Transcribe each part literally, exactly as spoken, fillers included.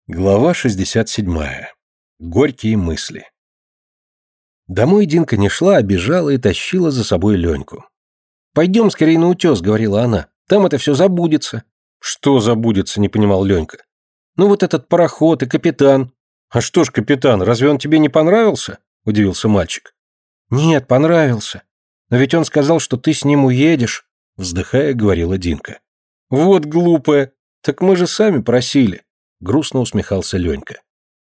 Глава шестьдесят седьмая. Горькие мысли. Домой Динка не шла, а бежала и тащила за собой Леньку. «Пойдем скорее на утес», — говорила она, — «там это все забудется». «Что забудется?» — не понимал Ленька. «Ну вот этот пароход и капитан». «А что ж капитан, разве он тебе не понравился?» — удивился мальчик. «Нет, понравился. Но ведь он сказал, что ты с ним уедешь», — вздыхая, говорила Динка. «Вот глупая, так мы же сами просили». Грустно усмехался Ленька.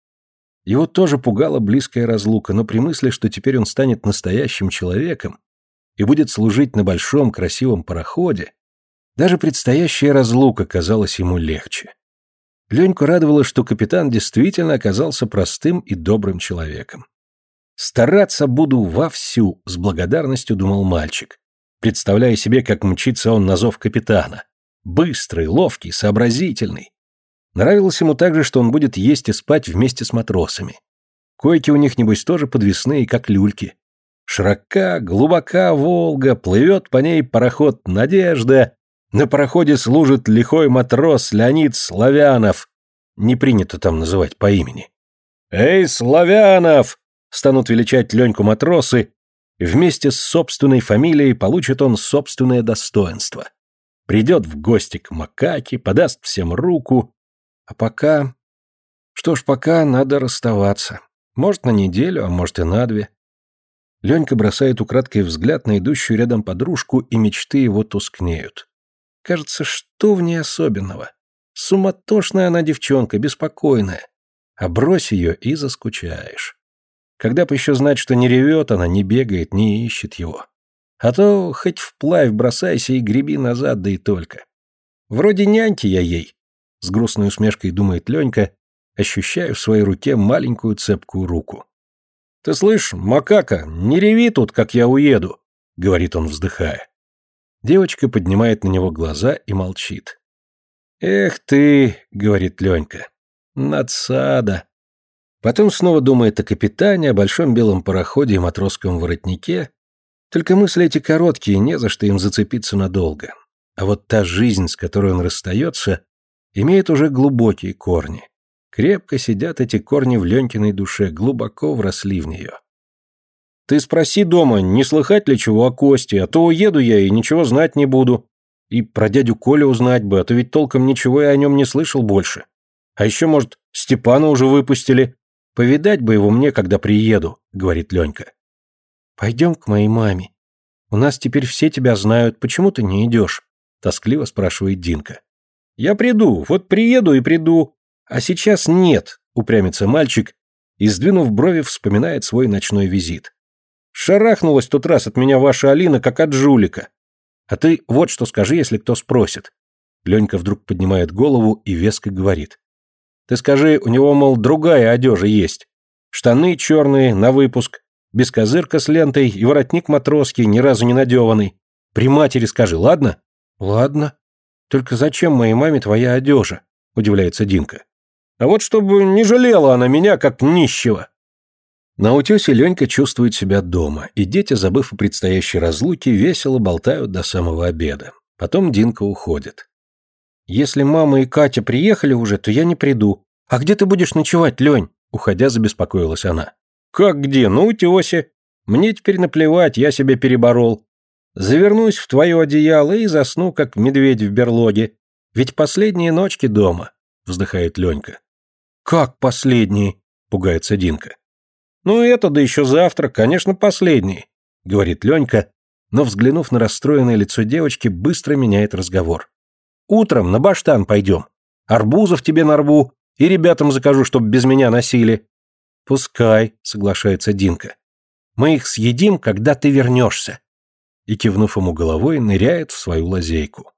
Его тоже пугала близкая разлука, но при мысли, что теперь он станет настоящим человеком и будет служить на большом красивом пароходе, даже предстоящая разлука казалась ему легче. Леньку радовало, что капитан действительно оказался простым и добрым человеком. «Стараться буду вовсю», — с благодарностью думал мальчик, представляя себе, как мчится он на зов капитана. Быстрый, ловкий, сообразительный. Нравилось ему также, что он будет есть и спать вместе с матросами. Койки у них, небось, тоже подвесные, как люльки. Широка, глубока Волга, плывет по ней пароход «Надежда». На пароходе служит лихой матрос Леонид Славянов. Не принято там называть по имени. «Эй, Славянов!» станут величать Леньку матросы, и вместе с собственной фамилией получит он собственное достоинство. Придет в гости к макаке, подаст всем руку. А пока... Что ж, пока надо расставаться. Может, на неделю, а может и на две. Ленька бросает украдкой взгляд на идущую рядом подружку, и мечты его тускнеют. Кажется, что в ней особенного? Суматошная она девчонка, беспокойная. А брось ее и заскучаешь. Когда б еще знать, что не ревет она, не бегает, не ищет его. А то хоть вплавь бросайся и греби назад, да и только. Вроде няньки я ей. С грустной усмешкой думает Ленька, ощущая в своей руке маленькую цепкую руку. «Ты слышь, макака, не реви тут, как я уеду», — говорит он, вздыхая. Девочка поднимает на него глаза и молчит. «Эх ты», — говорит Ленька, — «надсада». Потом снова думает о капитане, о большом белом пароходе и матросском воротнике. Только мысли эти короткие, не за что им зацепиться надолго. А вот та жизнь, с которой он расстается, имеет уже глубокие корни. Крепко сидят эти корни в Ленькиной душе, глубоко вросли в нее. «Ты спроси дома, не слыхать ли чего о Косте, а то уеду я и ничего знать не буду. И про дядю Колю узнать бы, а то ведь толком ничего я о нем не слышал больше. А еще, может, Степана уже выпустили. Повидать бы его мне, когда приеду», — говорит Ленька. «Пойдем к моей маме. У нас теперь все тебя знают, почему ты не идешь?» — тоскливо спрашивает Динка. «Я приду, вот приеду и приду. А сейчас нет», — упрямится мальчик и, сдвинув брови, вспоминает свой ночной визит. «Шарахнулась тот раз от меня ваша Алина, как от жулика. А ты вот что скажи, если кто спросит». Ленька вдруг поднимает голову и веско говорит. «Ты скажи, у него, мол, другая одежа есть. Штаны черные, на выпуск, без козырка с лентой и воротник матросский, ни разу не надеванный. При матери скажи, ладно?» «Ладно. Только зачем моей маме твоя одежа?» — удивляется Динка. «А вот чтобы не жалела она меня, как нищего». На утесе Ленька чувствует себя дома, и дети, забыв о предстоящей разлуке, весело болтают до самого обеда. Потом Динка уходит. «Если мама и Катя приехали уже, то я не приду. А где ты будешь ночевать, Лень?» — уходя, забеспокоилась она. «Как где? На утесе. Мне теперь наплевать, я себя переборол. Завернусь в твое одеяло и засну, как медведь в берлоге. Ведь последние ночки дома», — вздыхает Ленька. «Как последние?» — пугается Динка. «Ну это, да еще завтра, конечно, последние», — говорит Ленька, но, взглянув на расстроенное лицо девочки, быстро меняет разговор. «Утром на баштан пойдем. Арбузов тебе нарву и ребятам закажу, чтоб без меня носили». «Пускай», — соглашается Динка. «Мы их съедим, когда ты вернешься». И, кивнув ему головой, ныряет в свою лазейку.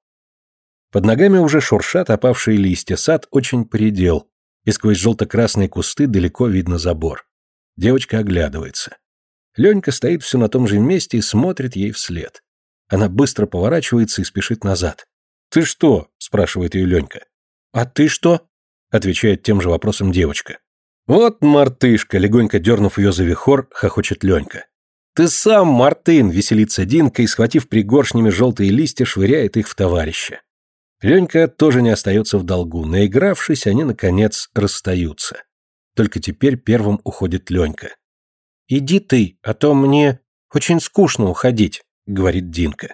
Под ногами уже шуршат опавшие листья, сад очень поредел, и сквозь желто-красные кусты далеко видно забор. Девочка оглядывается. Ленька стоит все на том же месте и смотрит ей вслед. Она быстро поворачивается и спешит назад. «Ты что?» – спрашивает ее Ленька. «А ты что?» – отвечает тем же вопросом девочка. «Вот мартышка!» – легонько дернув ее за вихор, хохочет Ленька. «Ты сам, Мартын!» – веселится Динка и, схватив пригоршнями желтые листья, швыряет их в товарища. Ленька тоже не остается в долгу. Наигравшись, они, наконец, расстаются. Только теперь первым уходит Ленька. «Иди ты, а то мне очень скучно уходить», — говорит Динка.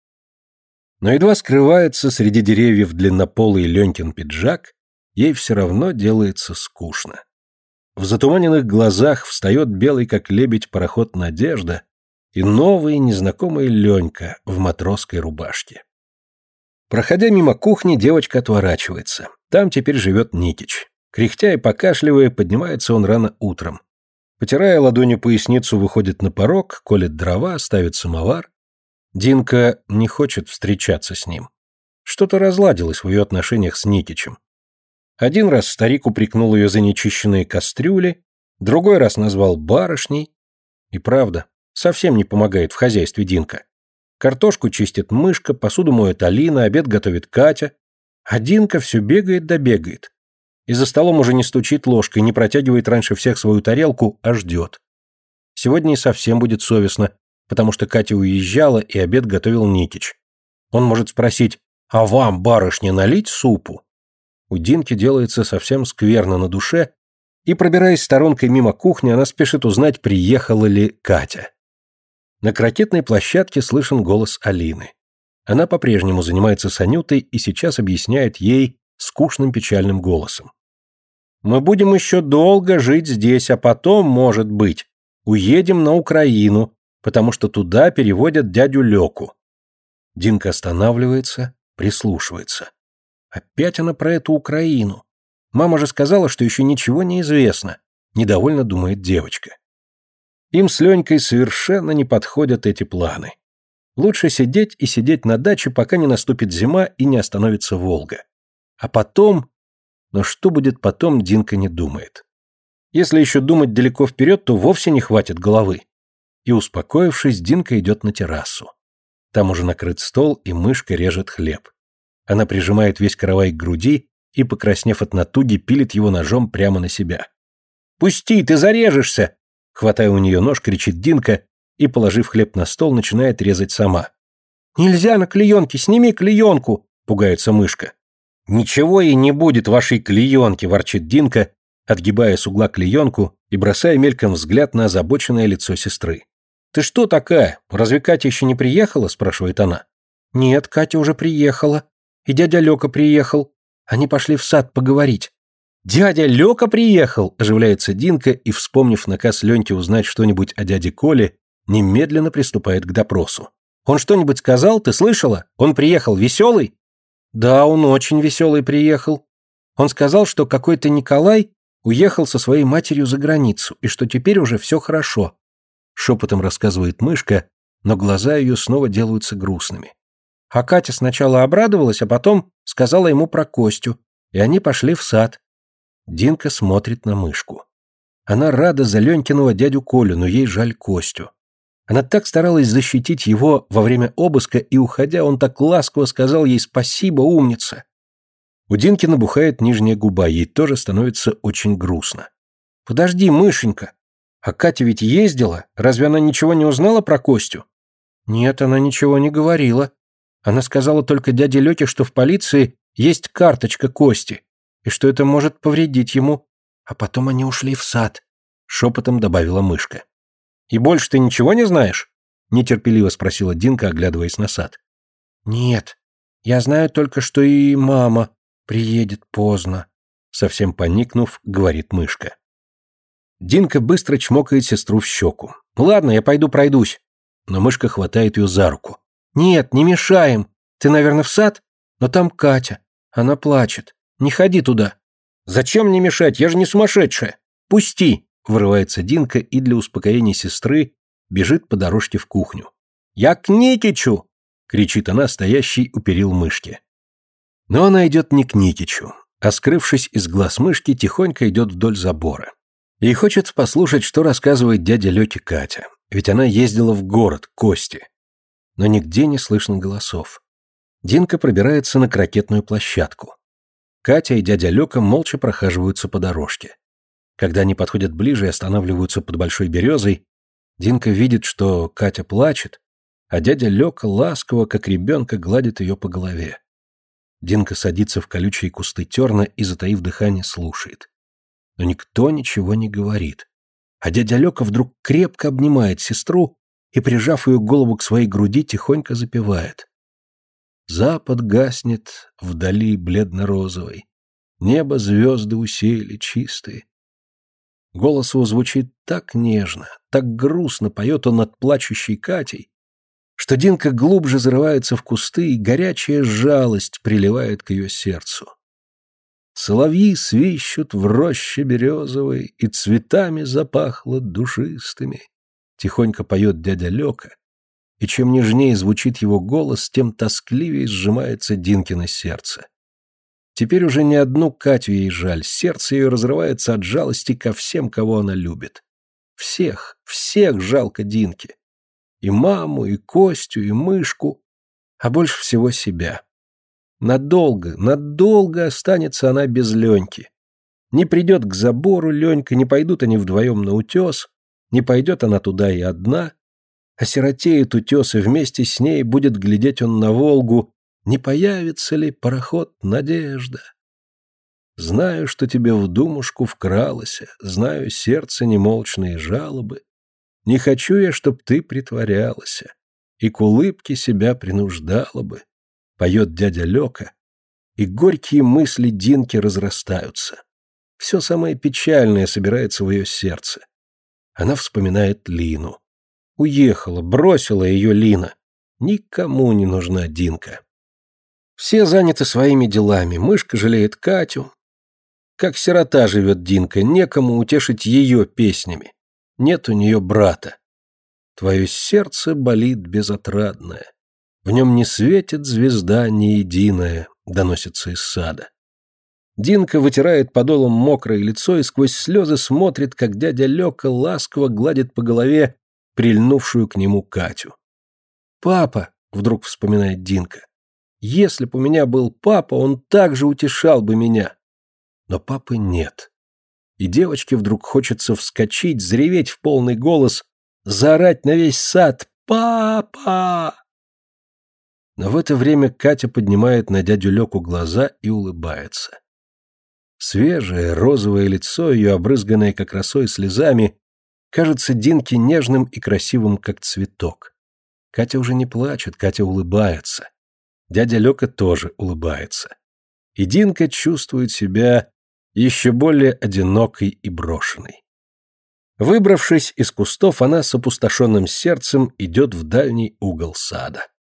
Но едва скрывается среди деревьев длиннополый Ленькин пиджак, ей все равно делается скучно. В затуманенных глазах встает белый, как лебедь, пароход «Надежда» и новый незнакомый Ленька в матросской рубашке. Проходя мимо кухни, девочка отворачивается. Там теперь живет Никич. Кряхтя и покашливая, поднимается он рано утром. Потирая ладонью поясницу, выходит на порог, колет дрова, ставит самовар. Динка не хочет встречаться с ним. Что-то разладилось в ее отношениях с Никичем. Один раз старик упрекнул ее за нечищенные кастрюли, другой раз назвал барышней. И правда, совсем не помогает в хозяйстве Динка. Картошку чистит Мышка, посуду моет Алина, обед готовит Катя. А Динка все бегает да бегает. И за столом уже не стучит ложкой, не протягивает раньше всех свою тарелку, а ждет. Сегодня и совсем будет совестно, потому что Катя уезжала, и обед готовил Никич. Он может спросить: «А вам, барышня, налить супу?» У Динки делается совсем скверно на душе, и, пробираясь сторонкой мимо кухни, она спешит узнать, приехала ли Катя. На крокетной площадке слышен голос Алины. Она по-прежнему занимается с Анютой и сейчас объясняет ей скучным печальным голосом. «Мы будем еще долго жить здесь, а потом, может быть, уедем на Украину, потому что туда переводят дядю Лёку». Динка останавливается, прислушивается. Опять она про эту Украину. Мама же сказала, что еще ничего не известно, недовольно думает девочка. Им с Ленькой совершенно не подходят эти планы. Лучше сидеть и сидеть на даче, пока не наступит зима и не остановится Волга. А потом... Но что будет потом, Динка не думает. Если еще думать далеко вперед, то вовсе не хватит головы. И, успокоившись, Динка идет на террасу. Там уже накрыт стол, и Мышка режет хлеб. Она прижимает весь каравай к груди и, покраснев от натуги, пилит его ножом прямо на себя. «Пусти, ты зарежешься!» Хватая у нее нож, кричит Динка и, положив хлеб на стол, начинает резать сама. «Нельзя на клеенке, сними клеенку!» — пугается Мышка. «Ничего ей не будет, вашей клеенки!» — ворчит Динка, отгибая с угла клеенку и бросая мельком взгляд на озабоченное лицо сестры. «Ты что такая? Разве Катя еще не приехала?» — спрашивает она. «Нет, Катя уже приехала. И дядя Лёка приехал. Они пошли в сад поговорить». «Дядя Лёка приехал!» – оживляется Динка и, вспомнив наказ Леньки узнать что-нибудь о дяде Коле, немедленно приступает к допросу. «Он что-нибудь сказал? Ты слышала? Он приехал веселый?» «Да, он очень веселый приехал. Он сказал, что какой-то Николай уехал со своей матерью за границу, и что теперь уже все хорошо». Шепотом рассказывает Мышка, но глаза ее снова делаются грустными. А Катя сначала обрадовалась, а потом сказала ему про Костю, и они пошли в сад. Динка смотрит на Мышку. Она рада за Ленькиного дядю Колю, но ей жаль Костю. Она так старалась защитить его во время обыска, и, уходя, он так ласково сказал ей «спасибо, умница». У Динки набухает нижняя губа, ей тоже становится очень грустно. «Подожди, Мышенька, а Катя ведь ездила, разве она ничего не узнала про Костю?» «Нет, она ничего не говорила. Она сказала только дяде Лёке, что в полиции есть карточка Кости, и что это может повредить ему. А потом они ушли в сад», — шепотом добавила Мышка. «И больше ты ничего не знаешь?» — нетерпеливо спросила Динка, оглядываясь на сад. «Нет, я знаю только, что и мама приедет поздно», — совсем поникнув, говорит Мышка. Динка быстро чмокает сестру в щеку. «Ладно, я пойду пройдусь». Но Мышка хватает ее за руку. «Нет, не мешаем. Ты, наверное, в сад? Но там Катя. Она плачет. Не ходи туда». «Зачем мне мешать? Я же не сумасшедшая. Пусти!» — вырывается Динка и для успокоения сестры бежит по дорожке в кухню. «Я к Никичу!» — кричит она, стоящей у перил Мышки. Но она идет не к Никичу, а, скрывшись из глаз Мышки, тихонько идет вдоль забора. Ей хочется послушать, что рассказывает дядя Лёке Катя, ведь она ездила в город, к Косте. Но нигде не слышно голосов. Динка пробирается на крокетную площадку. Катя и дядя Лёка молча прохаживаются по дорожке. Когда они подходят ближе и останавливаются под большой березой, Динка видит, что Катя плачет, а дядя Лёка ласково, как ребенка, гладит ее по голове. Динка садится в колючие кусты терна и, затаив дыхание, слушает. Но никто ничего не говорит. А дядя Лёка вдруг крепко обнимает сестру и, прижав ее голову к своей груди, тихонько запевает. Запад гаснет вдали бледно-розовой, небо звезды усеяли чистые. Голос его звучит так нежно, так грустно поет он над плачущей Катей, что Динка глубже зарывается в кусты, и горячая жалость приливает к ее сердцу. Соловьи свищут в роще березовой, и цветами запахло душистыми. Тихонько поет дядя Лёка, и чем нежнее звучит его голос, тем тоскливее сжимается Динкино сердце. Теперь уже не одну Катю ей жаль, сердце ее разрывается от жалости ко всем, кого она любит. Всех, всех жалко Динке. И маму, и Костю, и Мышку, а больше всего себя. Надолго, надолго останется она без Леньки. Не придет к забору Ленька, не пойдут они вдвоем на утес, не пойдет она туда и одна, осиротеет утес, и вместе с ней будет глядеть он на Волгу, не появится ли пароход «Надежда». Знаю, что тебе в думушку вкралось, знаю сердце немолчные жалобы. Не хочу я, чтоб ты притворялась и к улыбке себя принуждала бы. Поет дядя Лёка, и горькие мысли Динки разрастаются. Все самое печальное собирается в ее сердце. Она вспоминает Лину. Уехала, бросила ее Лина. Никому не нужна Динка. Все заняты своими делами. Мышка жалеет Катю. Как сирота живет Динка, некому утешить ее песнями. Нет у нее брата. Твое сердце болит безотрадное. В нем не светит звезда ни единая, доносится из сада. Динка вытирает подолом мокрое лицо и сквозь слезы смотрит, как дядя Лёка ласково гладит по голове прильнувшую к нему Катю. «Папа», — вдруг вспоминает Динка, — «если б у меня был папа, он так же утешал бы меня». Но папы нет. И девочке вдруг хочется вскочить, зареветь в полный голос, заорать на весь сад «Папа!». Но в это время Катя поднимает на дядю Лёку глаза и улыбается. Свежее розовое лицо ее, обрызганное как росой слезами, кажется Динке нежным и красивым, как цветок. Катя уже не плачет, Катя улыбается. Дядя Лёка тоже улыбается. И Динка чувствует себя еще более одинокой и брошенной. Выбравшись из кустов, она с опустошенным сердцем идет в дальний угол сада.